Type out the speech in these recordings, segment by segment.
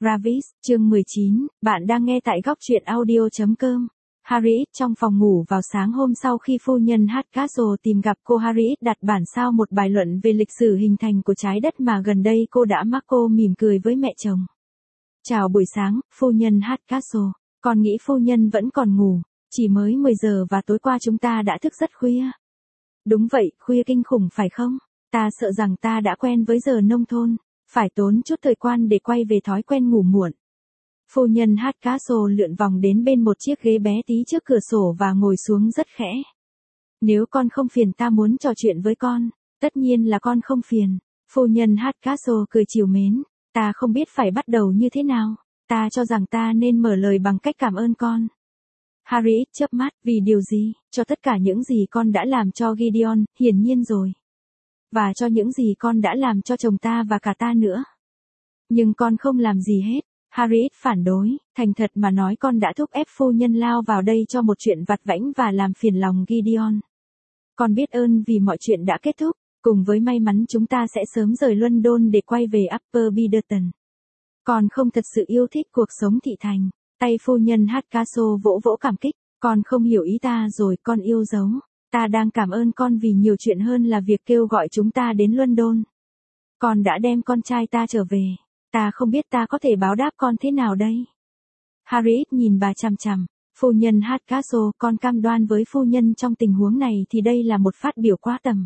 Gravis, chương 19, bạn đang nghe tại góc truyện audio.com. Harriet trong phòng ngủ vào sáng hôm sau khi phu nhân Hardcastle tìm gặp cô. Harriet đặt bản sao một bài luận về lịch sử hình thành của trái đất mà gần đây cô đã mắc. Cô mỉm cười với mẹ chồng. Chào buổi sáng, phu nhân Hardcastle. Con nghĩ phu nhân vẫn còn ngủ, chỉ mới 10 giờ và tối qua chúng ta đã thức rất khuya. Đúng vậy, khuya kinh khủng phải không? Ta sợ rằng ta đã quen với giờ nông thôn, phải tốn chút thời gian để quay về thói quen ngủ muộn. Phu nhân Hardcastle lượn vòng đến bên một chiếc ghế bé tí trước cửa sổ và ngồi xuống rất khẽ. Nếu con không phiền, ta muốn trò chuyện với con. Tất nhiên là con không phiền. Phu nhân Hardcastle cười trìu mến. Ta không biết phải bắt đầu như thế nào. Ta cho rằng ta nên mở lời bằng cách cảm ơn con. Harriet chớp mắt. Vì điều gì? Cho tất cả những gì con đã làm cho Gideon, hiển nhiên rồi. Và cho những gì con đã làm cho chồng ta và cả ta nữa. Nhưng con không làm gì hết. Harriet phản đối. Thành thật mà nói, con đã thúc ép phu nhân lao vào đây cho một chuyện vặt vãnh và làm phiền lòng Gideon. Con biết ơn vì mọi chuyện đã kết thúc. Cùng với may mắn chúng ta sẽ sớm rời London để quay về Upper Biderton. Con không thật sự yêu thích cuộc sống thị thành. Tay phu nhân Hardcastle vỗ vỗ cảm kích. Con không hiểu ý ta rồi, con yêu dấu. Ta đang cảm ơn con vì nhiều chuyện hơn là việc kêu gọi chúng ta đến London. Con đã đem con trai ta trở về. Ta không biết ta có thể báo đáp con thế nào đây. Harriet nhìn bà chằm chằm. Phu nhân Hardcastle, con cam đoan với phu nhân trong tình huống này thì đây là một phát biểu quá tầm.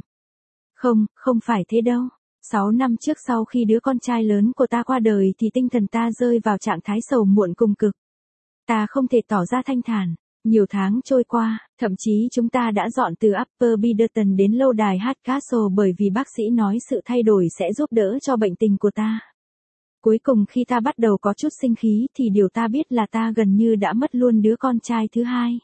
Không phải thế đâu. 6 năm trước sau khi đứa con trai lớn của ta qua đời thì tinh thần ta rơi vào trạng thái sầu muộn cùng cực. Ta không thể tỏ ra thanh thản. Nhiều tháng trôi qua, thậm chí chúng ta đã dọn từ Upper Biderton đến lâu đài Hardcastle bởi vì bác sĩ nói sự thay đổi sẽ giúp đỡ cho bệnh tình của ta. Cuối cùng khi ta bắt đầu có chút sinh khí thì điều ta biết là ta gần như đã mất luôn đứa con trai thứ hai.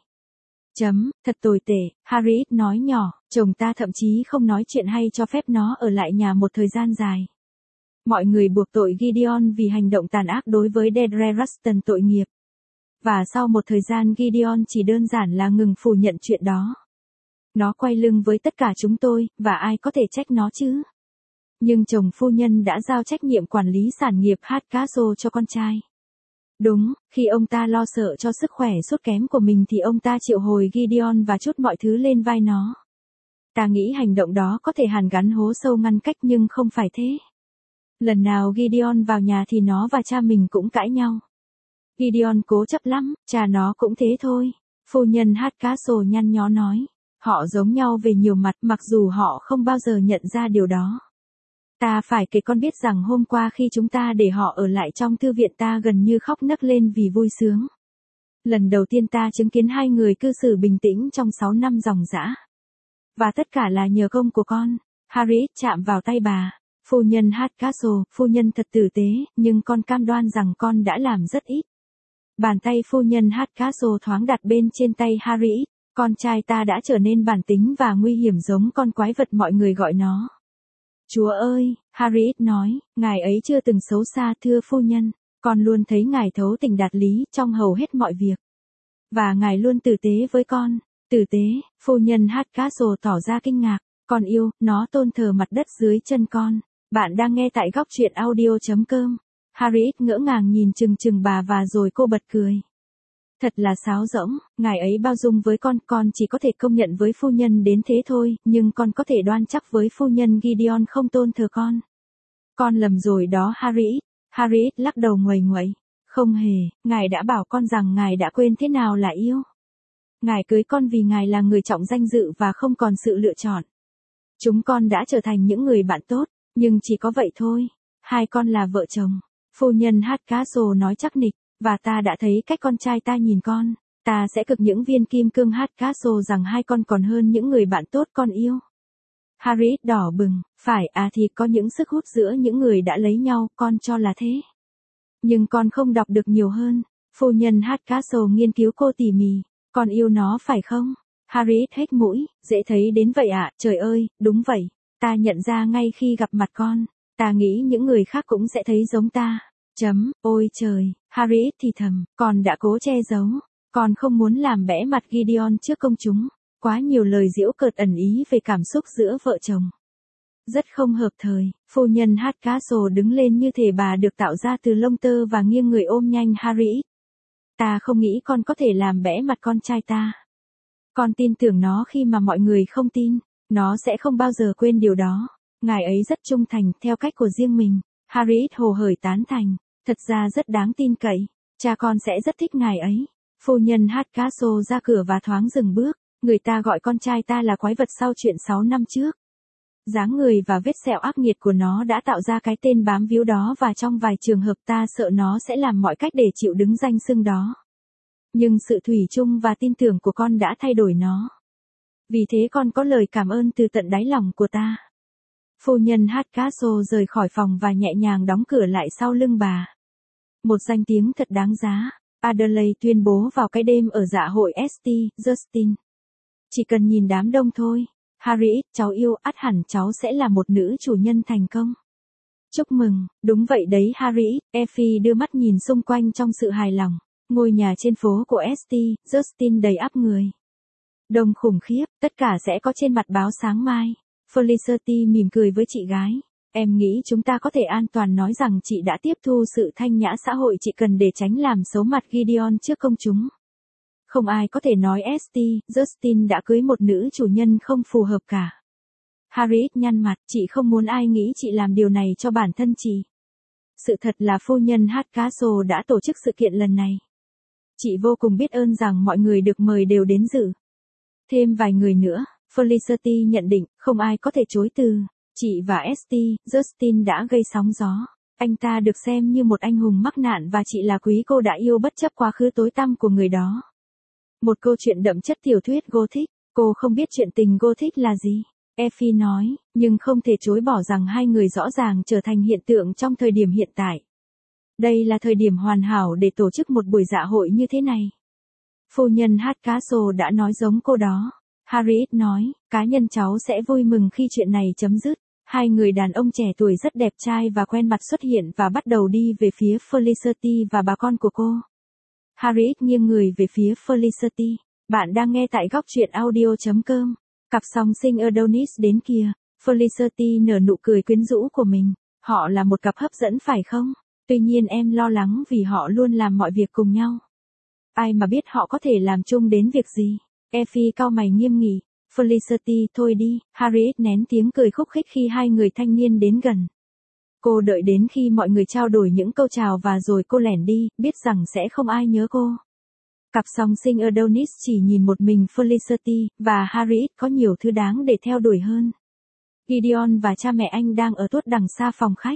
Thật tồi tệ, Harriet nói nhỏ, chồng ta thậm chí không nói chuyện hay cho phép nó ở lại nhà một thời gian dài. Mọi người buộc tội Gideon vì hành động tàn ác đối với Deirdre Ruston tội nghiệp. Và sau một thời gian Gideon chỉ đơn giản là ngừng phủ nhận chuyện đó. Nó quay lưng với tất cả chúng tôi, và ai có thể trách nó chứ? Nhưng chồng phu nhân đã giao trách nhiệm quản lý sản nghiệp Hardcastle cho con trai. Đúng, khi ông ta lo sợ cho sức khỏe sút kém của mình thì ông ta triệu hồi Gideon và trút mọi thứ lên vai nó. Ta nghĩ hành động đó có thể hàn gắn hố sâu ngăn cách nhưng không phải thế. Lần nào Gideon vào nhà thì nó và cha mình cũng cãi nhau. Gideon cố chấp lắm, cha nó cũng thế thôi. Phu nhân Hardcastle nhăn nhó nói. Họ giống nhau về nhiều mặt mặc dù họ không bao giờ nhận ra điều đó. Ta phải kể con biết rằng hôm qua khi chúng ta để họ ở lại trong thư viện ta gần như khóc nấc lên vì vui sướng. Lần đầu tiên ta chứng kiến hai người cư xử bình tĩnh trong 6 năm ròng rã. Và tất cả là nhờ công của con. Harriet chạm vào tay bà. Phu nhân Hardcastle, phu nhân thật tử tế, nhưng con cam đoan rằng con đã làm rất ít. Bàn tay phu nhân Hardcastle thoáng đặt bên trên tay Harriet. Con trai ta đã trở nên bản tính và nguy hiểm giống con quái vật mọi người gọi nó. Chúa ơi, Harriet nói, ngài ấy chưa từng xấu xa thưa phu nhân. Con luôn thấy ngài thấu tình đạt lý trong hầu hết mọi việc. Và ngài luôn tử tế với con. Tử tế, phu nhân Hardcastle tỏ ra kinh ngạc. Con yêu, nó tôn thờ mặt đất dưới chân con. Bạn đang nghe tại góc truyện audio.com. Harriet ngỡ ngàng nhìn chừng bà và rồi cô bật cười. Thật là sáo rỗng, ngài ấy bao dung với con chỉ có thể công nhận với phu nhân đến thế thôi, nhưng con có thể đoan chắc với phu nhân Gideon không tôn thờ con. Con lầm rồi đó Harriet. Harriet lắc đầu nguầy nguậy. Không hề, ngài đã bảo con rằng ngài đã quên thế nào là yêu. Ngài cưới con vì ngài là người trọng danh dự và không còn sự lựa chọn. Chúng con đã trở thành những người bạn tốt, nhưng chỉ có vậy thôi. Hai con là vợ chồng. Phu nhân Hardcastle nói chắc nịch. Và ta đã thấy cách con trai ta nhìn con. Ta sẽ cực những viên kim cương Hardcastle rằng hai con còn hơn những người bạn tốt con yêu. Harriet đỏ bừng. Phải thì có những sức hút giữa những người đã lấy nhau, con cho là thế. Nhưng con không đọc được nhiều hơn. Phu nhân Hardcastle nghiên cứu cô tỉ mỉ. Con yêu nó phải không? Harriet hếch mũi. Dễ thấy đến vậy ạ, trời ơi, đúng vậy. Ta nhận ra ngay khi gặp mặt con. Ta nghĩ những người khác cũng sẽ thấy giống ta. Ôi trời, Harriet thì thầm, con đã cố che giấu. Con không muốn làm bẽ mặt Gideon trước công chúng. Quá nhiều lời giễu cợt ẩn ý về cảm xúc giữa vợ chồng. Rất không hợp thời, phu nhân Hardcastle đứng lên như thể bà được tạo ra từ lông tơ và nghiêng người ôm nhanh Harry. Ta không nghĩ con có thể làm bẽ mặt con trai ta. Con tin tưởng nó khi mà mọi người không tin, nó sẽ không bao giờ quên điều đó. Ngài ấy rất trung thành, theo cách của riêng mình. Harry hồ hởi tán thành, thật ra rất đáng tin cậy, cha con sẽ rất thích ngài ấy. Phu nhân Hardcastle ra cửa và thoáng dừng bước, người ta gọi con trai ta là quái vật sau chuyện 6 năm trước. Dáng người và vết sẹo ác nghiệt của nó đã tạo ra cái tên bám víu đó và trong vài trường hợp ta sợ nó sẽ làm mọi cách để chịu đứng danh xưng đó. Nhưng sự thủy chung và tin tưởng của con đã thay đổi nó. Vì thế con có lời cảm ơn từ tận đáy lòng của ta. Phu nhân Hardcastle rời khỏi phòng và nhẹ nhàng đóng cửa lại sau lưng bà. Một danh tiếng thật đáng giá, Adelaide tuyên bố vào cái đêm ở dạ hội St. Justin. Chỉ cần nhìn đám đông thôi. Harry, cháu yêu, ắt hẳn cháu sẽ là một nữ chủ nhân thành công. Chúc mừng, đúng vậy đấy Harry, Effie đưa mắt nhìn xung quanh trong sự hài lòng. Ngôi nhà trên phố của St. Justin đầy ắp người. Đông khủng khiếp, tất cả sẽ có trên mặt báo sáng mai. Felicity mỉm cười với chị gái. Em nghĩ chúng ta có thể an toàn nói rằng chị đã tiếp thu sự thanh nhã xã hội chị cần để tránh làm xấu mặt Gideon trước công chúng. Không ai có thể nói St. Justin đã cưới một nữ chủ nhân không phù hợp cả. Harry nhăn mặt, chị không muốn ai nghĩ chị làm điều này cho bản thân chị. Sự thật là phu nhân Hardcastle đã tổ chức sự kiện lần này. Chị vô cùng biết ơn rằng mọi người được mời đều đến dự. Thêm vài người nữa, Felicity nhận định, không ai có thể chối từ. Chị và St. Justin đã gây sóng gió. Anh ta được xem như một anh hùng mắc nạn và chị là quý cô đã yêu bất chấp quá khứ tối tăm của người đó. Một câu chuyện đậm chất tiểu thuyết Gothic. Cô không biết chuyện tình Gothic là gì. Effie nói, nhưng không thể chối bỏ rằng hai người rõ ràng trở thành hiện tượng trong thời điểm hiện tại. Đây là thời điểm hoàn hảo để tổ chức một buổi dạ hội như thế này. Phu nhân Hardcastle đã nói giống cô đó. Harriet nói, cá nhân cháu sẽ vui mừng khi chuyện này chấm dứt. Hai người đàn ông trẻ tuổi rất đẹp trai và quen mặt xuất hiện và bắt đầu đi về phía Felicity và bà con của cô. Harriet nghiêng người về phía Felicity. Bạn đang nghe tại góc truyện audio.com. Cặp song sinh Adonis đến kìa. Felicity nở nụ cười quyến rũ của mình. Họ là một cặp hấp dẫn phải không? Tuy nhiên em lo lắng vì họ luôn làm mọi việc cùng nhau. Ai mà biết họ có thể làm chung đến việc gì? Effie cau mày nghiêm nghị. Felicity, thôi đi. Harriet nén tiếng cười khúc khích khi hai người thanh niên đến gần. Cô đợi đến khi mọi người trao đổi những câu chào và rồi cô lẻn đi, biết rằng sẽ không ai nhớ cô. Cặp song sinh Adonis chỉ nhìn một mình Felicity, và Harriet có nhiều thứ đáng để theo đuổi hơn. Gideon và cha mẹ anh đang ở tuốt đằng xa phòng khách.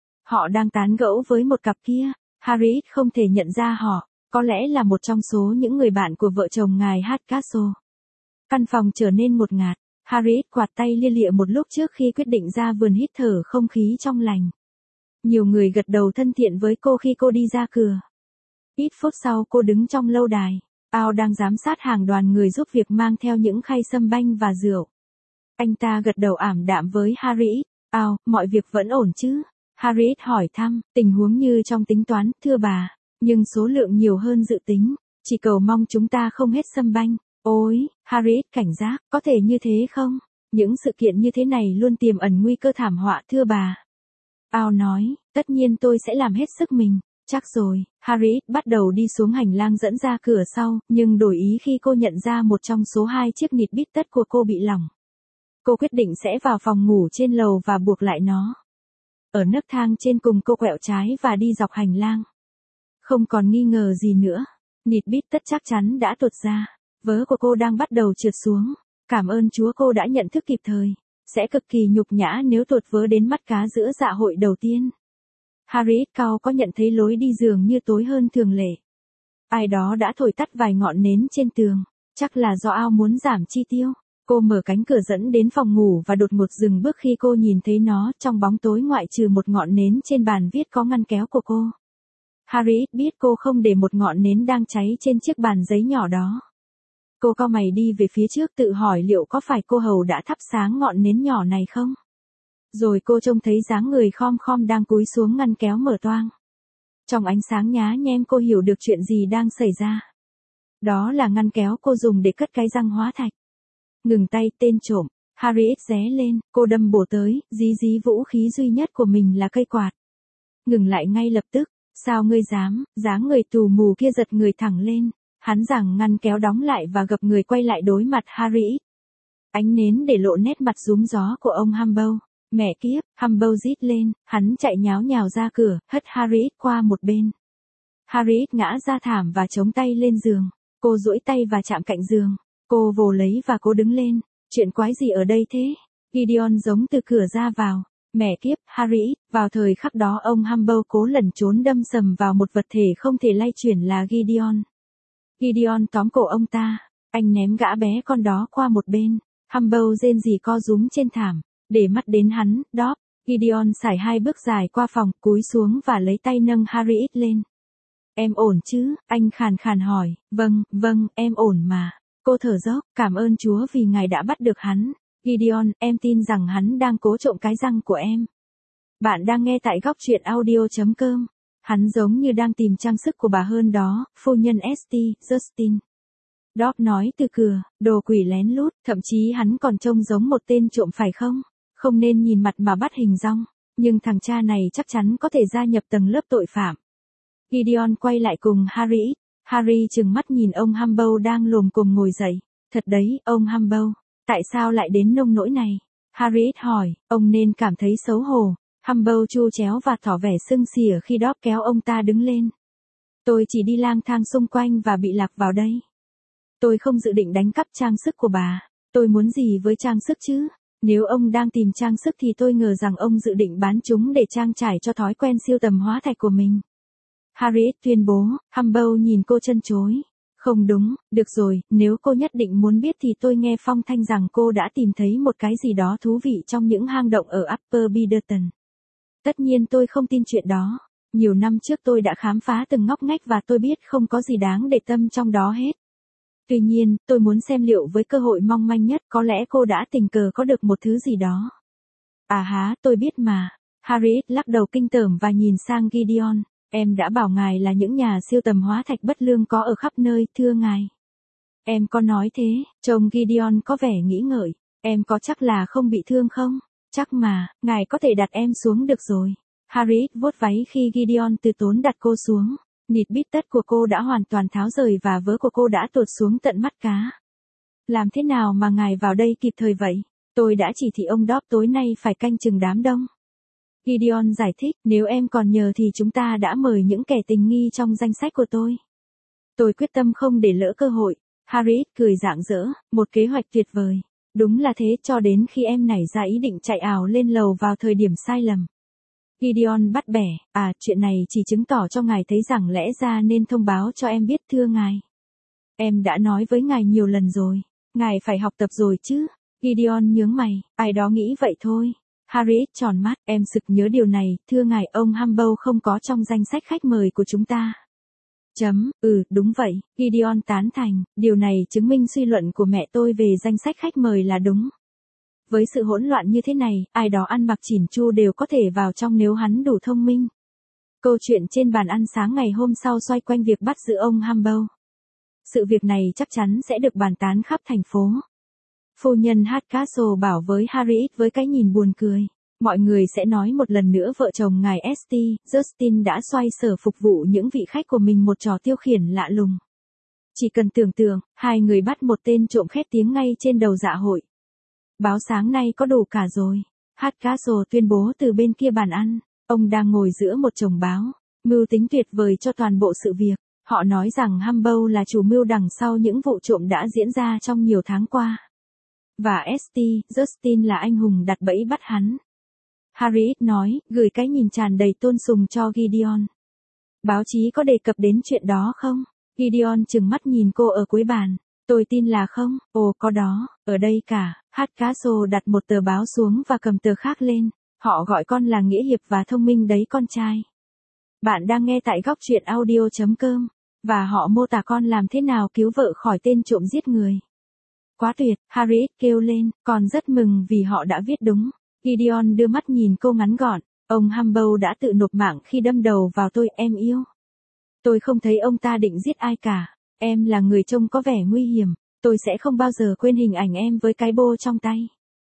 Họ đang tán gẫu với một cặp kia. Harriet không thể nhận ra họ, có lẽ là một trong số những người bạn của vợ chồng ngài Hardcastle. Căn phòng trở nên ngột ngạt. Harriet quạt tay lia lịa một lúc trước khi quyết định ra vườn hít thở không khí trong lành. Nhiều người gật đầu thân thiện với cô khi cô đi ra cửa. Ít phút sau cô đứng trong lâu đài. Ao đang giám sát hàng đoàn người giúp việc mang theo những khay sâm banh và rượu. Anh ta gật đầu ảm đạm với Harriet. Ao, mọi việc vẫn ổn chứ? Harriet hỏi thăm, tình huống như trong tính toán, thưa bà. Nhưng số lượng nhiều hơn dự tính. Chỉ cầu mong chúng ta không hết sâm banh. Ôi, Harriet cảnh giác, có thể như thế không? Những sự kiện như thế này luôn tiềm ẩn nguy cơ thảm họa thưa bà. Ao nói, tất nhiên tôi sẽ làm hết sức mình. Chắc rồi, Harriet bắt đầu đi xuống hành lang dẫn ra cửa sau, nhưng đổi ý khi cô nhận ra một trong số 2 chiếc nịt bít tất của cô bị lỏng. Cô quyết định sẽ vào phòng ngủ trên lầu và buộc lại nó. Ở nấc thang trên cùng cô quẹo trái và đi dọc hành lang. Không còn nghi ngờ gì nữa, nịt bít tất chắc chắn đã tuột ra. Vớ của cô đang bắt đầu trượt xuống. Cảm ơn Chúa cô đã nhận thức kịp thời. Sẽ cực kỳ nhục nhã nếu tuột vớ đến mắt cá giữa dạ hội đầu tiên. Harriet Cao có nhận thấy lối đi giường như tối hơn thường lệ. Ai đó đã thổi tắt vài ngọn nến trên tường. Chắc là do Ao muốn giảm chi tiêu. Cô mở cánh cửa dẫn đến phòng ngủ và đột ngột dừng bước khi cô nhìn thấy nó trong bóng tối ngoại trừ một ngọn nến trên bàn viết có ngăn kéo của cô. Harriet biết cô không để một ngọn nến đang cháy trên chiếc bàn giấy nhỏ đó. Cô cau mày đi về phía trước tự hỏi liệu có phải cô hầu đã thắp sáng ngọn nến nhỏ này không? Rồi cô trông thấy dáng người khom khom đang cúi xuống ngăn kéo mở toang. Trong ánh sáng nhá nhem cô hiểu được chuyện gì đang xảy ra. Đó là ngăn kéo cô dùng để cất cái răng hóa thạch. Ngừng tay, tên trộm. Harriet ré lên, cô đâm bổ tới, dí vũ khí duy nhất của mình là cây quạt. Ngừng lại ngay lập tức, sao ngươi dám, dáng người tù mù kia giật người thẳng lên. Hắn giằng ngăn kéo đóng lại và gập người quay lại đối mặt Harriet. Ánh nến để lộ nét mặt rúm gió của ông Humble. Mẹ kiếp, Humble rít lên, hắn chạy nháo nhào ra cửa, hất Harriet qua một bên. Harriet ngã ra thảm và chống tay lên giường. Cô duỗi tay và chạm cạnh giường. Cô vồ lấy và cố đứng lên. Chuyện quái gì ở đây thế? Gideon giống từ cửa ra vào. Mẹ kiếp, Harriet, vào thời khắc đó ông Humble cố lẩn trốn đâm sầm vào một vật thể không thể lay chuyển là Gideon. Gideon tóm cổ ông ta. Anh ném gã bé con đó qua một bên. Humble rên rỉ co rúm trên thảm. Để mắt đến hắn, đó. Gideon sải 2 bước dài qua phòng, cúi xuống và lấy tay nâng Harriet lên. Em ổn chứ? Anh khàn khàn hỏi. Vâng, em ổn mà. Cô thở dốc, cảm ơn Chúa vì Ngài đã bắt được hắn. Gideon, em tin rằng hắn đang cố trộm cái răng của em. Bạn đang nghe tại góc truyện audio.com. Hắn giống như đang tìm trang sức của bà hơn đó, phu nhân St. Justin. Dob nói từ cửa, đồ quỷ lén lút, thậm chí hắn còn trông giống một tên trộm phải không? Không nên nhìn mặt mà bắt hình dong, nhưng thằng cha này chắc chắn có thể gia nhập tầng lớp tội phạm. Gideon quay lại cùng Harry. Harry trừng mắt nhìn ông Humble đang lồm cồm ngồi dậy. Thật đấy, ông Humble, tại sao lại đến nông nỗi này? Harriet hỏi, ông nên cảm thấy xấu hổ. Humble chu chéo và tỏ vẻ sưng xỉa khi Dob kéo ông ta đứng lên. Tôi chỉ đi lang thang xung quanh và bị lạc vào đây. Tôi không dự định đánh cắp trang sức của bà. Tôi muốn gì với trang sức chứ? Nếu ông đang tìm trang sức thì tôi ngờ rằng ông dự định bán chúng để trang trải cho thói quen siêu tầm hóa thạch của mình. Harriet tuyên bố. Humble nhìn cô trân trối. Không đúng, được rồi, nếu cô nhất định muốn biết thì tôi nghe phong thanh rằng cô đã tìm thấy một cái gì đó thú vị trong những hang động ở Upper Biderton. Tất nhiên tôi không tin chuyện đó. Nhiều năm trước tôi đã khám phá từng ngóc ngách và tôi biết không có gì đáng để tâm trong đó hết. Tuy nhiên, tôi muốn xem liệu với cơ hội mong manh nhất có lẽ cô đã tình cờ có được một thứ gì đó. À há, tôi biết mà. Harriet lắc đầu kinh tởm và nhìn sang Gideon. Em đã bảo ngài là những nhà siêu tầm hóa thạch bất lương có ở khắp nơi, thưa ngài. Em có nói thế, trông Gideon có vẻ nghĩ ngợi. Em có chắc là không bị thương không? Chắc mà, ngài có thể đặt em xuống được rồi. Harriet vuốt váy khi Gideon từ tốn đặt cô xuống. Nịt bít tất của cô đã hoàn toàn tháo rời và vớ của cô đã tuột xuống tận mắt cá. Làm thế nào mà ngài vào đây kịp thời vậy? Tôi đã chỉ thị ông Dob tối nay phải canh chừng đám đông. Gideon giải thích, nếu em còn nhờ thì chúng ta đã mời những kẻ tình nghi trong danh sách của tôi. Tôi quyết tâm không để lỡ cơ hội. Harriet cười rạng rỡ, một kế hoạch tuyệt vời. Đúng là thế, cho đến khi em nảy ra ý định chạy ảo lên lầu vào thời điểm sai lầm. Gideon bắt bẻ, chuyện này chỉ chứng tỏ cho ngài thấy rằng lẽ ra nên thông báo cho em biết, thưa ngài. Em đã nói với ngài nhiều lần rồi, ngài phải học tập rồi chứ. Gideon nhướng mày, ai đó nghĩ vậy thôi. Harriet tròn mắt, em sực nhớ điều này, thưa ngài, ông Humble không có trong danh sách khách mời của chúng ta. Đúng vậy, Gideon tán thành, điều này chứng minh suy luận của mẹ tôi về danh sách khách mời là đúng. Với sự hỗn loạn như thế này, ai đó ăn mặc chỉn chu đều có thể vào trong nếu hắn đủ thông minh. Câu chuyện trên bàn ăn sáng ngày hôm sau xoay quanh việc bắt giữ ông Humble. Sự việc này chắc chắn sẽ được bàn tán khắp thành phố. Phu nhân Hardcastle bảo với Harriet với cái nhìn buồn cười. Mọi người sẽ nói một lần nữa vợ chồng ngài St. Justin đã xoay sở phục vụ những vị khách của mình một trò tiêu khiển lạ lùng. Chỉ cần tưởng tượng, hai người bắt một tên trộm khét tiếng ngay trên đầu dạ hội. Báo sáng nay có đủ cả rồi. Hardcastle tuyên bố từ bên kia bàn ăn. Ông đang ngồi giữa một chồng báo. Mưu tính tuyệt vời cho toàn bộ sự việc. Họ nói rằng Humble là chủ mưu đằng sau những vụ trộm đã diễn ra trong nhiều tháng qua. Và St. Justin là anh hùng đặt bẫy bắt hắn. Harriet nói, gửi cái nhìn tràn đầy tôn sùng cho Gideon. Báo chí có đề cập đến chuyện đó không? Gideon trừng mắt nhìn cô ở cuối bàn. Tôi tin là không. Ồ, có đó, ở đây cả. Hardcastle đặt một tờ báo xuống và cầm tờ khác lên. Họ gọi con là nghĩa hiệp và thông minh đấy con trai. Bạn đang nghe tại góc truyện audio.com. Và họ mô tả con làm thế nào cứu vợ khỏi tên trộm giết người. Quá tuyệt, Harriet kêu lên, con rất mừng vì họ đã viết đúng. Gideon đưa mắt nhìn cô ngắn gọn, ông Humble đã tự nộp mạng khi đâm đầu vào tôi, em yêu. Tôi không thấy ông ta định giết ai cả, em là người trông có vẻ nguy hiểm, tôi sẽ không bao giờ quên hình ảnh em với cái bô trong tay.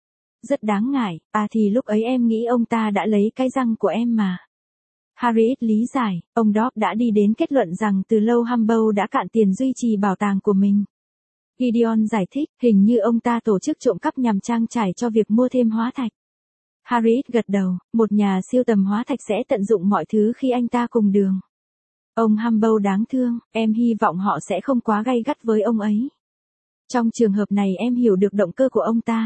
Rất đáng ngại, thì lúc ấy em nghĩ ông ta đã lấy cái răng của em mà. Harriet lý giải, ông Dobb đã đi đến kết luận rằng từ lâu Humble đã cạn tiền duy trì bảo tàng của mình. Gideon giải thích, hình như ông ta tổ chức trộm cắp nhằm trang trải cho việc mua thêm hóa thạch. Harriet gật đầu, một nhà siêu tầm hóa thạch sẽ tận dụng mọi thứ khi anh ta cùng đường. Ông Humble đáng thương, em hy vọng họ sẽ không quá gay gắt với ông ấy. Trong trường hợp này em hiểu được động cơ của ông ta.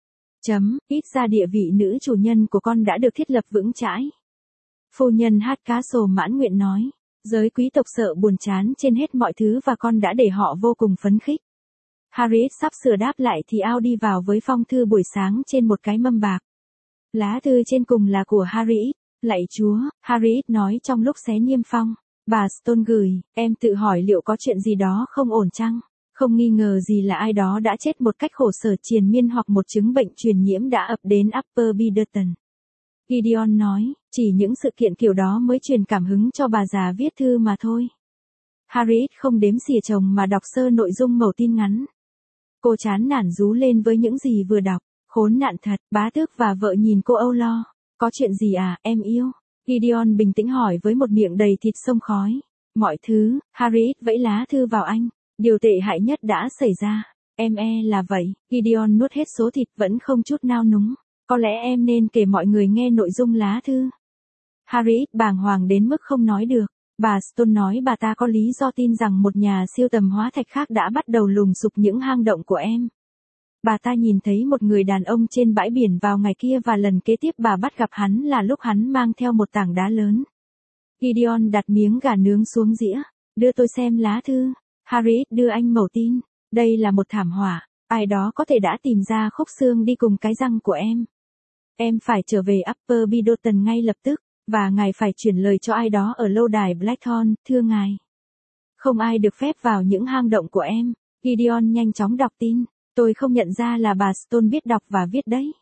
Ít ra địa vị nữ chủ nhân của con đã được thiết lập vững chãi. Phu nhân Hardcastle mãn nguyện nói, giới quý tộc sợ buồn chán trên hết mọi thứ và con đã để họ vô cùng phấn khích. Harriet sắp sửa đáp lại thì Ao đi vào với phong thư buổi sáng trên một cái mâm bạc. Lá thư trên cùng là của Harriet. Lạy Chúa, Harriet nói trong lúc xé niêm phong. Bà Stone gửi, em tự hỏi liệu có chuyện gì đó không ổn chăng? Không nghi ngờ gì là ai đó đã chết một cách khổ sở triền miên hoặc một chứng bệnh truyền nhiễm đã ập đến Upper Biderton. Gideon nói, chỉ những sự kiện kiểu đó mới truyền cảm hứng cho bà già viết thư mà thôi. Harriet không đếm xỉa chồng mà đọc sơ nội dung mẩu tin ngắn. Cô chán nản rú lên với những gì vừa đọc. Khốn nạn thật, bá tước và vợ nhìn cô âu lo. Có chuyện gì à, em yêu? Gideon bình tĩnh hỏi với một miệng đầy thịt sông khói. Mọi thứ, Harriet vẫy lá thư vào anh. Điều tệ hại nhất đã xảy ra. Em là vậy. Gideon nuốt hết số thịt vẫn không chút nao núng. Có lẽ em nên kể mọi người nghe nội dung lá thư. Harriet bàng hoàng đến mức không nói được. Bà Stone nói bà ta có lý do tin rằng một nhà siêu tầm hóa thạch khác đã bắt đầu lùng sục những hang động của em. Bà ta nhìn thấy một người đàn ông trên bãi biển vào ngày kia và lần kế tiếp bà bắt gặp hắn là lúc hắn mang theo một tảng đá lớn. Gideon đặt miếng gà nướng xuống dĩa. Đưa tôi xem lá thư. Harriet đưa anh mẩu tin. Đây là một thảm họa. Ai đó có thể đã tìm ra khúc xương đi cùng cái răng của em. Em phải trở về Upper Biderton ngay lập tức. Và ngài phải chuyển lời cho ai đó ở lâu đài Blackthorn, thưa ngài. Không ai được phép vào những hang động của em. Gideon nhanh chóng đọc tin. Tôi không nhận ra là bà Stone biết đọc và viết đấy.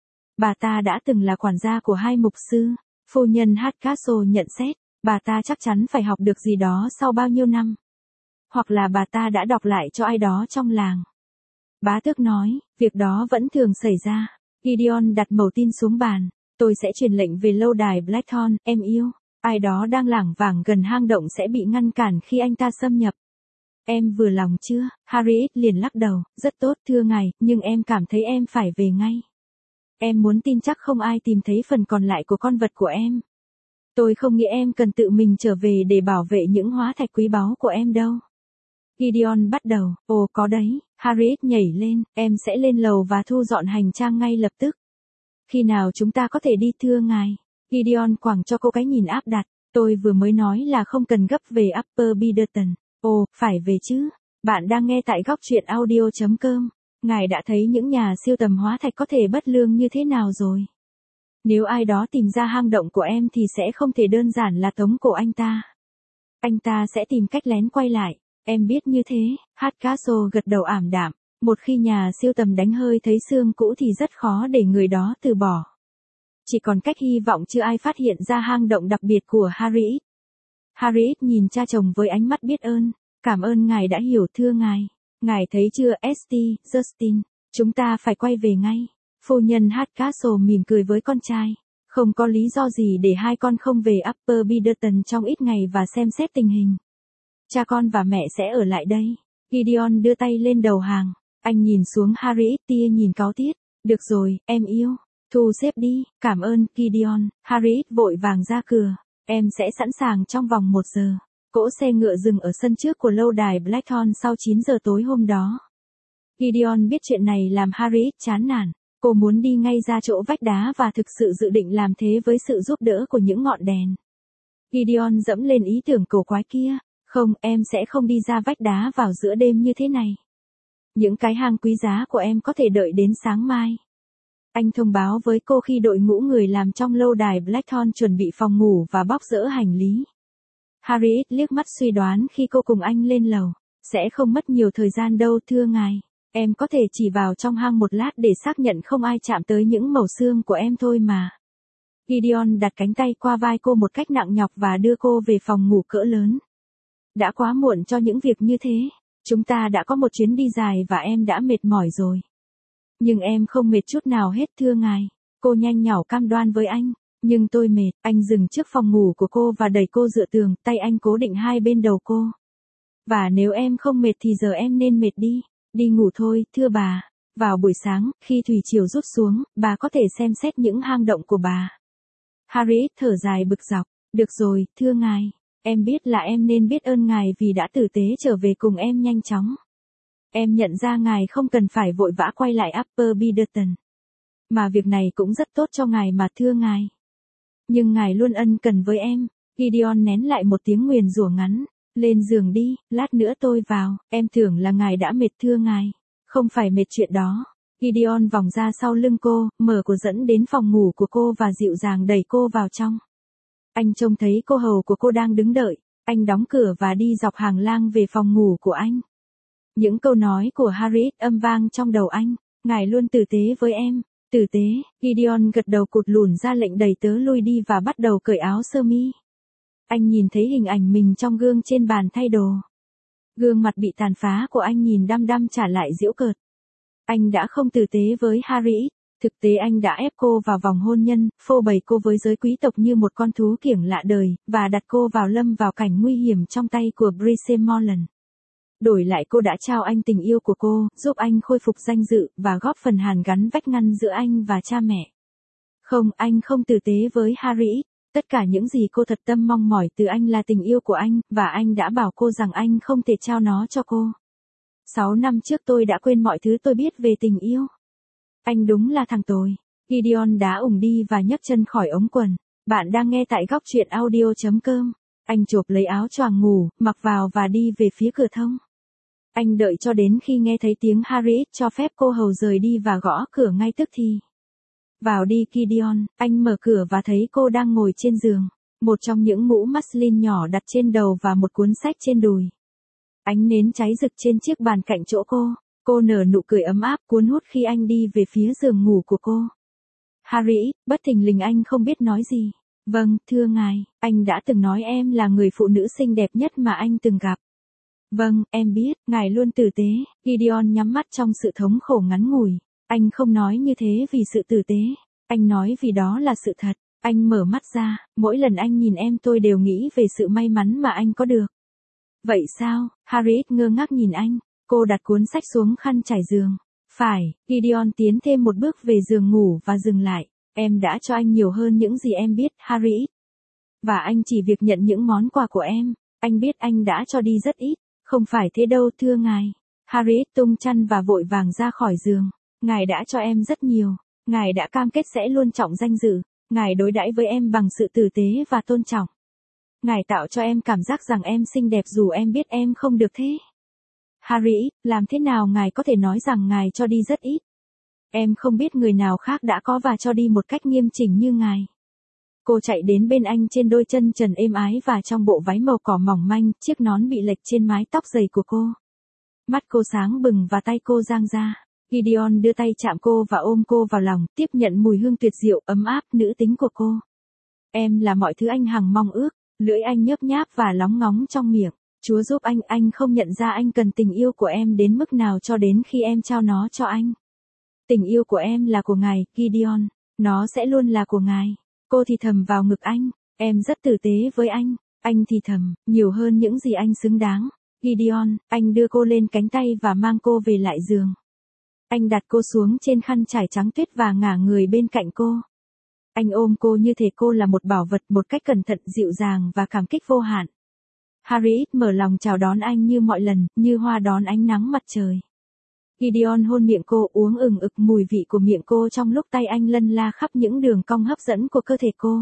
Bà ta đã từng là quản gia của hai mục sư. Phu nhân Hardcastle nhận xét, bà ta chắc chắn phải học được gì đó sau bao nhiêu năm. Hoặc là bà ta đã đọc lại cho ai đó trong làng. Bá tước nói, việc đó vẫn thường xảy ra. Gideon đặt mẩu tin xuống bàn. Tôi sẽ truyền lệnh về lâu đài Blackthorn, em yêu. Ai đó đang lảng vảng gần hang động sẽ bị ngăn cản khi anh ta xâm nhập. Em vừa lòng chưa? Harriet liền lắc đầu, rất tốt thưa ngài, nhưng em cảm thấy em phải về ngay. Em muốn tin chắc không ai tìm thấy phần còn lại của con vật của em. Tôi không nghĩ em cần tự mình trở về để bảo vệ những hóa thạch quý báu của em đâu. Gideon bắt đầu, ồ có đấy, Harriet nhảy lên, em sẽ lên lầu và thu dọn hành trang ngay lập tức. Khi nào chúng ta có thể đi thưa ngài? Gideon quẳng cho cô cái nhìn áp đặt, tôi vừa mới nói là không cần gấp về Upper Biderton. Ồ, phải về chứ. Bạn đang nghe tại góc truyện audio.com. Ngài đã thấy những nhà siêu tầm hóa thạch có thể bất lương như thế nào rồi. Nếu ai đó tìm ra hang động của em thì sẽ không thể đơn giản là tống cổ anh ta. Anh ta sẽ tìm cách lén quay lại. Em biết như thế. Hardcastle gật đầu ảm đạm. Một khi nhà siêu tầm đánh hơi thấy xương cũ thì rất khó để người đó từ bỏ. Chỉ còn cách hy vọng chưa ai phát hiện ra hang động đặc biệt của Harriet. Harriet nhìn cha chồng với ánh mắt biết ơn. Cảm ơn ngài đã hiểu thưa ngài. Ngài thấy chưa St. Justin, chúng ta phải quay về ngay. Phu nhân Hardcastle mỉm cười với con trai. Không có lý do gì để hai con không về Upper Biderton trong ít ngày và xem xét tình hình. Cha con và mẹ sẽ ở lại đây. Gideon đưa tay lên đầu hàng. Anh nhìn xuống Harriet tia nhìn cáu tiết. Được rồi, em yêu. Thu xếp đi, cảm ơn Gideon. Harriet vội vàng ra cửa. Em sẽ sẵn sàng trong vòng 1 giờ. Cỗ xe ngựa dừng ở sân trước của lâu đài Blackthorn sau 9 giờ tối hôm đó. Gideon biết chuyện này làm Harriet chán nản. Cô muốn đi ngay ra chỗ vách đá và thực sự dự định làm thế với sự giúp đỡ của những ngọn đèn. Gideon dẫm lên ý tưởng cổ quái kia. Không, em sẽ không đi ra vách đá vào giữa đêm như thế này. Những cái hang quý giá của em có thể đợi đến sáng mai. Anh thông báo với cô khi đội ngũ người làm trong lâu đài Blackthorn chuẩn bị phòng ngủ và bóc dỡ hành lý. Harriet liếc mắt suy đoán khi cô cùng anh lên lầu. Sẽ không mất nhiều thời gian đâu thưa ngài. Em có thể chỉ vào trong hang một lát để xác nhận không ai chạm tới những mẩu xương của em thôi mà. Gideon đặt cánh tay qua vai cô một cách nặng nhọc và đưa cô về phòng ngủ cỡ lớn. Đã quá muộn cho những việc như thế. Chúng ta đã có một chuyến đi dài và em đã mệt mỏi rồi. Nhưng em không mệt chút nào hết thưa ngài. Cô nhanh nhảu cam đoan với anh. Nhưng tôi mệt. Anh dừng trước phòng ngủ của cô và đẩy cô dựa tường, tay anh cố định hai bên đầu cô. Và nếu em không mệt thì giờ em nên mệt đi. Đi ngủ thôi, thưa bà. Vào buổi sáng, khi thủy triều rút xuống, bà có thể xem xét những hang động của bà. Harriet thở dài bực dọc. Được rồi, thưa ngài. Em biết là em nên biết ơn ngài vì đã tử tế trở về cùng em nhanh chóng. Em nhận ra ngài không cần phải vội vã quay lại Upper Biderton. Mà việc này cũng rất tốt cho ngài mà thưa ngài. Nhưng ngài luôn ân cần với em. Gideon nén lại một tiếng nguyền rủa ngắn. Lên giường đi, lát nữa tôi vào. Em tưởng là ngài đã mệt thưa ngài. Không phải mệt chuyện đó. Gideon vòng ra sau lưng cô, mở cửa dẫn đến phòng ngủ của cô và dịu dàng đẩy cô vào trong. Anh trông thấy cô hầu của cô đang đứng đợi. Anh đóng cửa và đi dọc hàng lang về phòng ngủ của anh. Những câu nói của Harriet âm vang trong đầu anh. Ngài luôn tử tế với em. Tử tế. Gideon gật đầu cụt lùn ra lệnh đẩy tớ lui đi và bắt đầu cởi áo sơ mi. Anh nhìn thấy hình ảnh mình trong gương trên bàn thay đồ. Gương mặt bị tàn phá của anh nhìn đăm đăm trả lại giễu cợt. Anh đã không tử tế với Harriet. Thực tế anh đã ép cô vào vòng hôn nhân, phô bày cô với giới quý tộc như một con thú kiểng lạ đời, và đặt cô lâm vào cảnh nguy hiểm trong tay của Brice Morland. Đổi lại cô đã trao anh tình yêu của cô, giúp anh khôi phục danh dự, và góp phần hàn gắn vách ngăn giữa anh và cha mẹ. Không, anh không tử tế với Harriet. Tất cả những gì cô thật tâm mong mỏi từ anh là tình yêu của anh, và anh đã bảo cô rằng anh không thể trao nó cho cô. 6 năm trước tôi đã quên mọi thứ tôi biết về tình yêu. Anh đúng là thằng tồi. Gideon đá ủng đi và nhấc chân khỏi ống quần. Bạn đang nghe tại góc truyện audio.com. Anh chộp lấy áo choàng ngủ, mặc vào và đi về phía cửa thông. Anh đợi cho đến khi nghe thấy tiếng Harriet cho phép cô hầu rời đi và gõ cửa ngay tức thì. Vào đi Gideon, anh mở cửa và thấy cô đang ngồi trên giường. Một trong những mũ muslin nhỏ đặt trên đầu và một cuốn sách trên đùi. Ánh nến cháy rực trên chiếc bàn cạnh chỗ cô. Cô nở nụ cười ấm áp cuốn hút khi anh đi về phía giường ngủ của cô. Harriet, bất thình lình anh không biết nói gì. Vâng, thưa ngài, anh đã từng nói em là người phụ nữ xinh đẹp nhất mà anh từng gặp. Vâng, em biết, ngài luôn tử tế. Gideon nhắm mắt trong sự thống khổ ngắn ngủi. Anh không nói như thế vì sự tử tế. Anh nói vì đó là sự thật. Anh mở mắt ra, mỗi lần anh nhìn em tôi đều nghĩ về sự may mắn mà anh có được. Vậy sao? Harriet ngơ ngác nhìn anh. Cô đặt cuốn sách xuống khăn trải giường. Phải, Gideon tiến thêm một bước về giường ngủ và dừng lại. Em đã cho anh nhiều hơn những gì em biết, Harriet. Và anh chỉ việc nhận những món quà của em. Anh biết anh đã cho đi rất ít. Không phải thế đâu thưa ngài. Harriet tung chăn và vội vàng ra khỏi giường. Ngài đã cho em rất nhiều. Ngài đã cam kết sẽ luôn trọng danh dự. Ngài đối đãi với em bằng sự tử tế và tôn trọng. Ngài tạo cho em cảm giác rằng em xinh đẹp dù em biết em không được thế. Harriet, làm thế nào ngài có thể nói rằng ngài cho đi rất ít? Em không biết người nào khác đã có và cho đi một cách nghiêm chỉnh như ngài. Cô chạy đến bên anh trên đôi chân trần êm ái và trong bộ váy màu cỏ mỏng manh, chiếc nón bị lệch trên mái tóc dày của cô. Mắt cô sáng bừng và tay cô dang ra. Gideon đưa tay chạm cô và ôm cô vào lòng, tiếp nhận mùi hương tuyệt diệu, ấm áp, nữ tính của cô. Em là mọi thứ anh hằng mong ước, lưỡi anh nhấp nháp và lóng ngóng trong miệng. Chúa giúp anh không nhận ra anh cần tình yêu của em đến mức nào cho đến khi em trao nó cho anh. Tình yêu của em là của ngài, Gideon. Nó sẽ luôn là của ngài. Cô thì thầm vào ngực anh. Em rất tử tế với anh. Anh thì thầm, nhiều hơn những gì anh xứng đáng. Gideon, anh đưa cô lên cánh tay và mang cô về lại giường. Anh đặt cô xuống trên khăn trải trắng tuyết và ngả người bên cạnh cô. Anh ôm cô như thể cô là một bảo vật một cách cẩn thận, dịu dàng và cảm kích vô hạn. Harriet mở lòng chào đón anh như mọi lần, như hoa đón ánh nắng mặt trời. Gideon hôn miệng cô, uống ừng ực mùi vị của miệng cô trong lúc tay anh lân la khắp những đường cong hấp dẫn của cơ thể cô.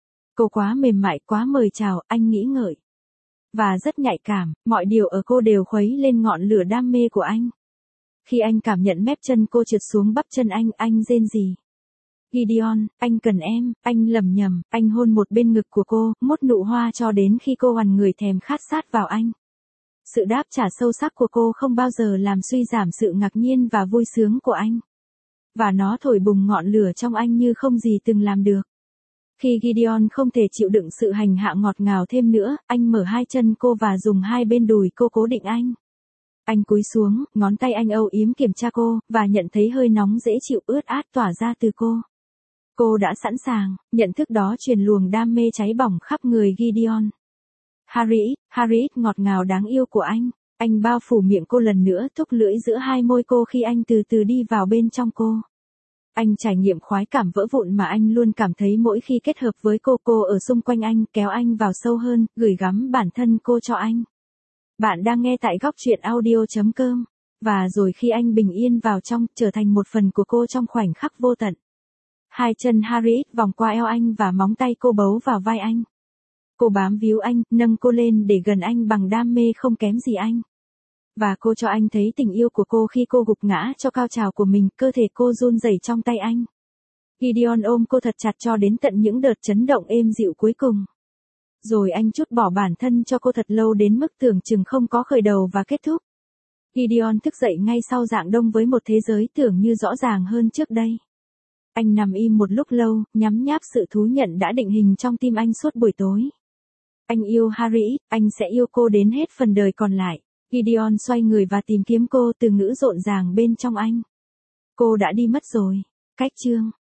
Cô quá mềm mại, quá mời chào, anh nghĩ ngợi. Và rất nhạy cảm, mọi điều ở cô đều khuấy lên ngọn lửa đam mê của anh. Khi anh cảm nhận mép chân cô trượt xuống bắp chân anh rên rỉ. Gideon, anh cần em, anh lẩm nhẩm, anh hôn một bên ngực của cô, mút nụ hoa cho đến khi cô hoàn người thèm khát sát vào anh. Sự đáp trả sâu sắc của cô không bao giờ làm suy giảm sự ngạc nhiên và vui sướng của anh. Và nó thổi bùng ngọn lửa trong anh như không gì từng làm được. Khi Gideon không thể chịu đựng sự hành hạ ngọt ngào thêm nữa, anh mở hai chân cô và dùng hai bên đùi cô cố định anh. Anh cúi xuống, ngón tay anh âu yếm kiểm tra cô, và nhận thấy hơi nóng dễ chịu ướt át tỏa ra từ cô. Cô đã sẵn sàng, nhận thức đó truyền luồng đam mê cháy bỏng khắp người Gideon. Harriet ngọt ngào đáng yêu của anh. Anh bao phủ miệng cô lần nữa, thúc lưỡi giữa hai môi cô khi anh từ từ đi vào bên trong cô. Anh trải nghiệm khoái cảm vỡ vụn mà anh luôn cảm thấy mỗi khi kết hợp với cô ở xung quanh anh, kéo anh vào sâu hơn, gửi gắm bản thân cô cho anh. Bạn đang nghe tại góc truyện audio.com. Và rồi khi anh bình yên vào trong, trở thành một phần của cô trong khoảnh khắc vô tận. Hai chân Harriet vòng qua eo anh và móng tay cô bấu vào vai anh. Cô bám víu anh, nâng cô lên để gần anh bằng đam mê không kém gì anh. Và cô cho anh thấy tình yêu của cô khi cô gục ngã cho cao trào của mình, cơ thể cô run rẩy trong tay anh. Gideon ôm cô thật chặt cho đến tận những đợt chấn động êm dịu cuối cùng. Rồi anh trút bỏ bản thân cho cô thật lâu đến mức tưởng chừng không có khởi đầu và kết thúc. Gideon thức dậy ngay sau rạng đông với một thế giới tưởng như rõ ràng hơn trước đây. Anh nằm im một lúc lâu, nhấm nháp sự thú nhận đã định hình trong tim anh suốt buổi tối. Anh yêu Harriet, anh sẽ yêu cô đến hết phần đời còn lại. Gideon xoay người và tìm kiếm cô, từ ngữ rộn ràng bên trong anh. Cô đã đi mất rồi. Cách chương